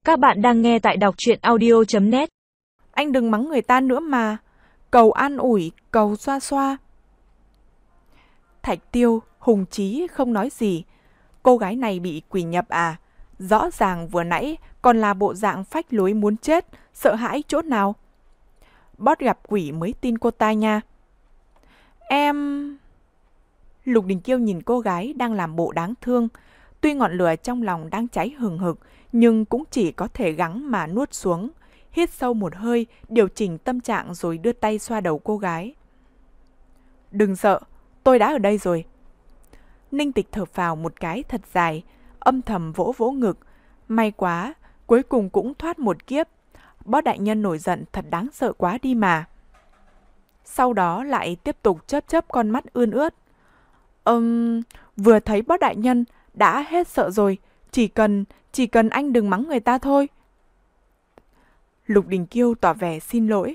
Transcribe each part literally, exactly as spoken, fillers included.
Các bạn đang nghe tại đọc truyện audio chấm net. Anh đừng mắng người ta nữa mà. Cầu an ủi, cầu xoa xoa. Thạch Tiêu, Hùng Chí không nói gì. Cô gái này bị quỷ nhập à? Rõ ràng vừa nãy còn là bộ dạng phách lối muốn chết, sợ hãi chỗ nào? Boss gặp quỷ mới tin cô ta nha. Em... Lục Đình Kiêu nhìn cô gái đang làm bộ đáng thương. Tuy ngọn lửa trong lòng đang cháy hừng hực, nhưng cũng chỉ có thể gắng mà nuốt xuống. Hít sâu một hơi, điều chỉnh tâm trạng rồi đưa tay xoa đầu cô gái. Đừng sợ, tôi đã ở đây rồi. Ninh Tịch thở phào một cái thật dài, âm thầm vỗ vỗ ngực. May quá, cuối cùng cũng thoát một kiếp. Boss đại nhân nổi giận thật đáng sợ quá đi mà. Sau đó lại tiếp tục chớp chớp con mắt ươn ướt. Ừm, vừa thấy boss đại nhân đã hết sợ rồi, chỉ cần, chỉ cần anh đừng mắng người ta thôi. Lục Đình Kiêu tỏ vẻ xin lỗi.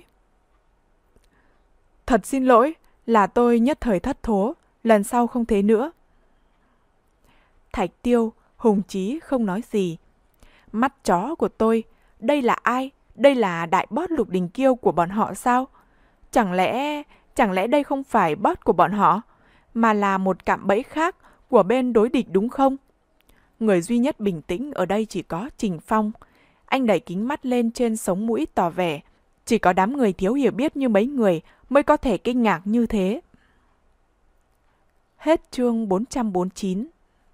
Thật xin lỗi, là tôi nhất thời thất thố, lần sau không thế nữa. Thạch Tiêu, Hùng Chí không nói gì. Mắt chó của tôi, đây là ai? Đây là đại boss Lục Đình Kiêu của bọn họ sao? Chẳng lẽ, chẳng lẽ đây không phải boss của bọn họ, mà là một cạm bẫy khác của bên đối địch đúng không? Người duy nhất bình tĩnh ở đây chỉ có Trình Phong. Anh đẩy kính mắt lên trên sống mũi tỏ vẻ. Chỉ có đám người thiếu hiểu biết như mấy người mới có thể kinh ngạc như thế. Hết chương bốn trăm bốn mươi chín.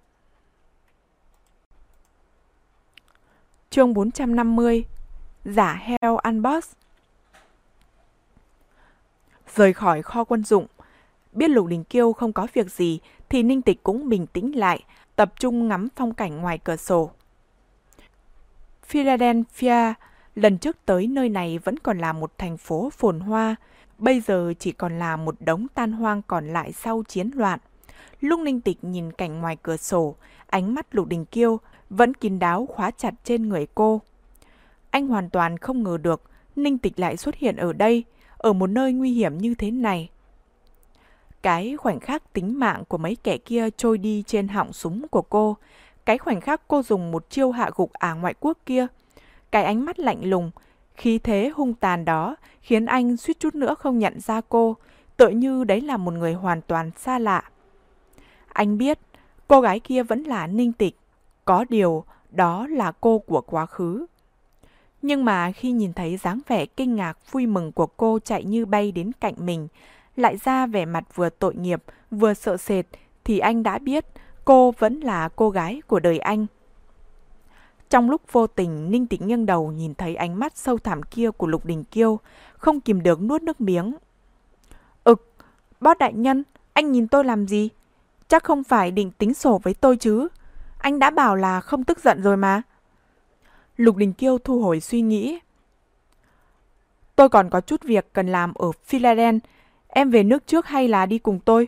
Chương bốn trăm năm mươi. Giả heo ăn boss. Rời khỏi kho quân dụng, biết Lục Đình Kiêu không có việc gì thì Ninh Tịch cũng bình tĩnh lại, tập trung ngắm phong cảnh ngoài cửa sổ. Philadelphia, lần trước tới nơi này vẫn còn là một thành phố phồn hoa, bây giờ chỉ còn là một đống tan hoang còn lại sau chiến loạn. Lúc Ninh Tịch nhìn cảnh ngoài cửa sổ, ánh mắt Lục Đình Kiêu vẫn kín đáo khóa chặt trên người cô. Anh hoàn toàn không ngờ được Ninh Tịch lại xuất hiện ở đây, ở một nơi nguy hiểm như thế này. Cái khoảnh khắc tính mạng của mấy kẻ kia trôi đi trên họng súng của cô, cái khoảnh khắc cô dùng một chiêu hạ gục ả ngoại quốc kia, cái ánh mắt lạnh lùng, khí thế hung tàn đó khiến anh suýt chút nữa không nhận ra cô, tựa như đấy là một người hoàn toàn xa lạ. Anh biết cô gái kia vẫn là Ninh Tịch, có điều đó là cô của quá khứ. Nhưng mà khi nhìn thấy dáng vẻ kinh ngạc vui mừng của cô chạy như bay đến cạnh mình, lại ra vẻ mặt vừa tội nghiệp vừa sợ sệt, thì anh đã biết cô vẫn là cô gái của đời anh. Trong lúc vô tình, Ninh Tịch nghiêng đầu nhìn thấy ánh mắt sâu thẳm kia của Lục Đình Kiêu, không kìm được nuốt nước miếng. Ực, boss đại nhân, anh nhìn tôi làm gì? Chắc không phải định tính sổ với tôi chứ? Anh đã bảo là không tức giận rồi mà. Lục Đình Kiêu thu hồi suy nghĩ. Tôi còn có chút việc cần làm ở Philadelphia, em về nước trước hay là đi cùng tôi?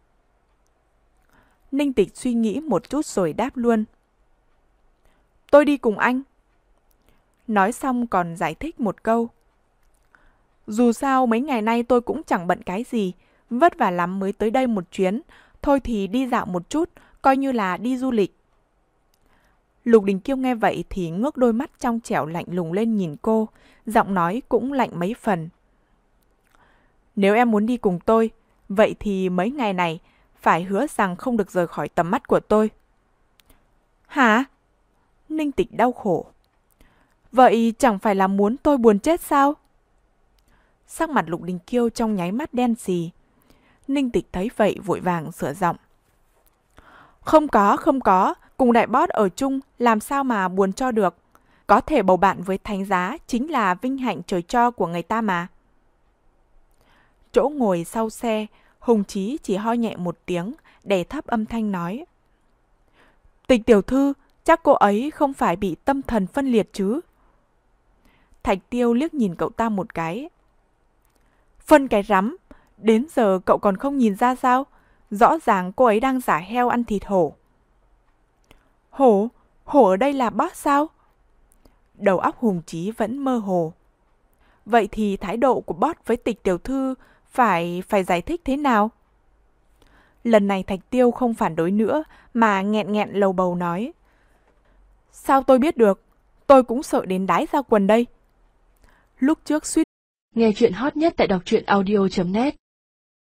Ninh Tịch suy nghĩ một chút rồi đáp luôn. Tôi đi cùng anh. Nói xong còn giải thích một câu. Dù sao mấy ngày nay tôi cũng chẳng bận cái gì, vất vả lắm mới tới đây một chuyến, thôi thì đi dạo một chút, coi như là đi du lịch. Lục Đình Kiêu nghe vậy thì ngước đôi mắt trong trẻo lạnh lùng lên nhìn cô, giọng nói cũng lạnh mấy phần. Nếu em muốn đi cùng tôi, vậy thì mấy ngày này phải hứa rằng không được rời khỏi tầm mắt của tôi. Hả? Ninh Tịch đau khổ. Vậy chẳng phải là muốn tôi buồn chết sao? Sắc mặt Lục Đình Kiêu trong nháy mắt đen xì. Ninh Tịch thấy vậy vội vàng sửa giọng. Không có, không có, cùng đại boss ở chung làm sao mà buồn cho được. Có thể bầu bạn với thánh giá chính là vinh hạnh trời cho của người ta mà. Chỗ ngồi sau xe, Hùng Chí chỉ ho nhẹ một tiếng, đè thấp âm thanh nói. Tịch tiểu thư, chắc cô ấy không phải bị tâm thần phân liệt chứ? Thạch Tiêu liếc nhìn cậu ta một cái. Phân cái rắm, đến giờ cậu còn không nhìn ra sao? Rõ ràng cô ấy đang giả heo ăn thịt hổ. Hổ? Hổ ở đây là boss sao? Đầu óc Hùng Chí vẫn mơ hồ. Vậy thì thái độ của boss với Tịch tiểu thư phải phải giải thích thế nào? Lần này Thạch Tiêu không phản đối nữa mà nghẹn nghẹn lầu bầu nói. Sao tôi biết được? Tôi cũng sợ đến đái ra quần đây. Lúc trước suýt. Nghe chuyện hot nhất tại đọc truyện audio chấm net